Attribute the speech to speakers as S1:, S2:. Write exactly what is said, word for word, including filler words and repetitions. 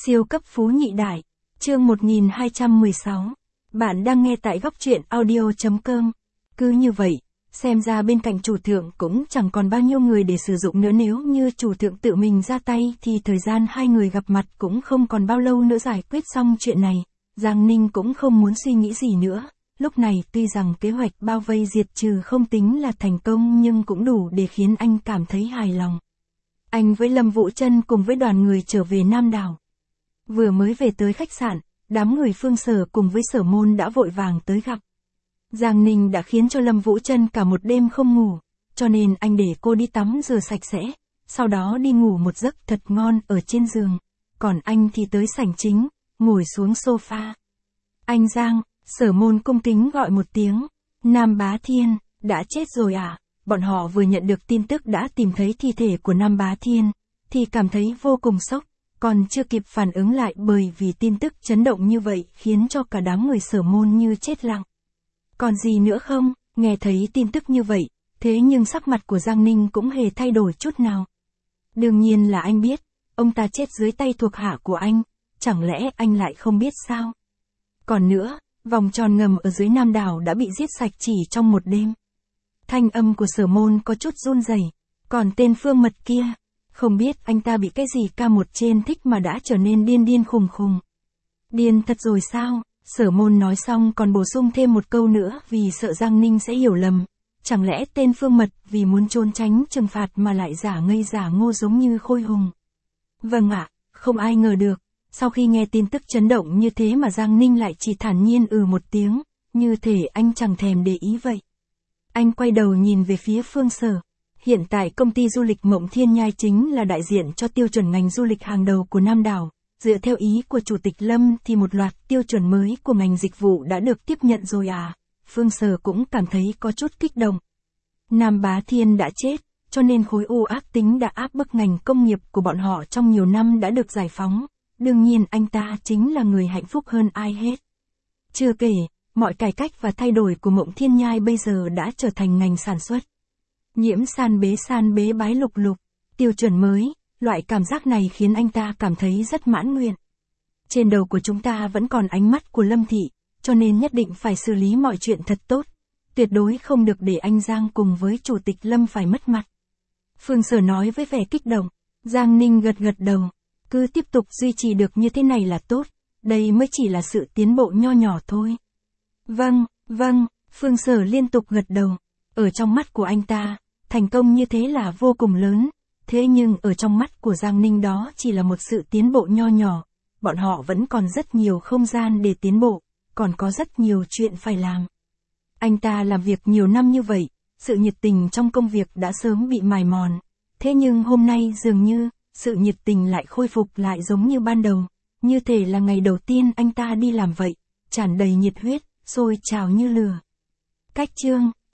S1: Siêu cấp phú nhị đại, chương một nghìn hai trăm mười sáu. Bạn đang nghe tại góc truyện audio chấm com. Cứ như vậy, xem ra bên cạnh chủ thượng cũng chẳng còn bao nhiêu người để sử dụng nữa, nếu như chủ thượng tự mình ra tay thì thời gian hai người gặp mặt cũng không còn bao lâu nữa giải quyết xong chuyện này. Giang Ninh cũng không muốn suy nghĩ gì nữa. Lúc này tuy rằng kế hoạch bao vây diệt trừ không tính là thành công nhưng cũng đủ để khiến anh cảm thấy hài lòng. Anh với Lâm Vũ Trân cùng với đoàn người trở về Nam Đảo. Vừa mới về tới khách sạn, đám người Phương Sở cùng với Sở Môn đã vội vàng tới gặp. Giang Ninh đã khiến cho Lâm Vũ Trân cả một đêm không ngủ, cho nên anh để cô đi tắm rửa sạch sẽ, sau đó đi ngủ một giấc thật ngon ở trên giường. Còn anh thì tới sảnh chính, ngồi xuống sofa. Anh Giang, Sở Môn cung kính gọi một tiếng. Nam Bá Thiên, đã chết rồi à? Bọn họ vừa nhận được tin tức đã tìm thấy thi thể của Nam Bá Thiên, thì cảm thấy vô cùng sốc, còn chưa kịp phản ứng lại bởi vì tin tức chấn động như vậy khiến cho cả đám người Sở Môn như chết lặng. Còn gì nữa không? Nghe thấy tin tức như vậy, thế nhưng sắc mặt của Giang Ninh cũng hề thay đổi chút nào. Đương nhiên là anh biết, ông ta chết dưới tay thuộc hạ của anh, chẳng lẽ anh lại không biết sao? Còn nữa, vòng tròn ngầm ở dưới Nam Đảo đã bị giết sạch chỉ trong một đêm. Thanh âm của Sở Môn có chút run rẩy, còn tên Phương Mật kia, không biết anh ta bị cái gì ca một trên thích mà đã trở nên điên điên khùng khùng. Điên thật rồi sao? Sở Môn nói xong còn bổ sung thêm một câu nữa vì sợ Giang Ninh sẽ hiểu lầm. Chẳng lẽ tên Phương Mật vì muốn trốn tránh trừng phạt mà lại giả ngây giả ngô giống như Khôi Hùng? Vâng ạ, không ai ngờ được. Sau khi nghe tin tức chấn động như thế mà Giang Ninh lại chỉ thản nhiên ừ một tiếng, như thể anh chẳng thèm để ý vậy. Anh quay đầu nhìn về phía Phương Sở. Hiện tại công ty du lịch Mộng Thiên Nhai chính là đại diện cho tiêu chuẩn ngành du lịch hàng đầu của Nam Đảo. Dựa theo ý của Chủ tịch Lâm thì một loạt tiêu chuẩn mới của ngành dịch vụ đã được tiếp nhận rồi à? Phương Sở cũng cảm thấy có chút kích động. Nam Bá Thiên đã chết, cho nên khối u ác tính đã áp bức ngành công nghiệp của bọn họ trong nhiều năm đã được giải phóng. Đương nhiên anh ta chính là người hạnh phúc hơn ai hết. Chưa kể, mọi cải cách và thay đổi của Mộng Thiên Nhai bây giờ đã trở thành ngành sản xuất. Nhiễm san bế san bế bái lục lục, tiêu chuẩn mới, loại cảm giác này khiến anh ta cảm thấy rất mãn nguyện. Trên đầu của chúng ta vẫn còn ánh mắt của Lâm Thị, cho nên nhất định phải xử lý mọi chuyện thật tốt. Tuyệt đối không được để anh Giang cùng với Chủ tịch Lâm phải mất mặt. Phương Sở nói với vẻ kích động. Giang Ninh gật gật đầu. Cứ tiếp tục duy trì được như thế này là tốt, đây mới chỉ là sự tiến bộ nho nhỏ thôi. Vâng, vâng, Phương Sở liên tục gật đầu. Ở trong mắt của anh ta, thành công như thế là vô cùng lớn, thế nhưng ở trong mắt của Giang Ninh đó chỉ là một sự tiến bộ nho nhỏ. Bọn họ vẫn còn rất nhiều không gian để tiến bộ, còn có rất nhiều chuyện phải làm. Anh ta làm việc nhiều năm như vậy, sự nhiệt tình trong công việc đã sớm bị mài mòn, thế nhưng hôm nay dường như sự nhiệt tình lại khôi phục lại giống như ban đầu, như thể là ngày đầu tiên anh ta đi làm vậy, tràn đầy nhiệt huyết, sôi trào như lửa. Cách chương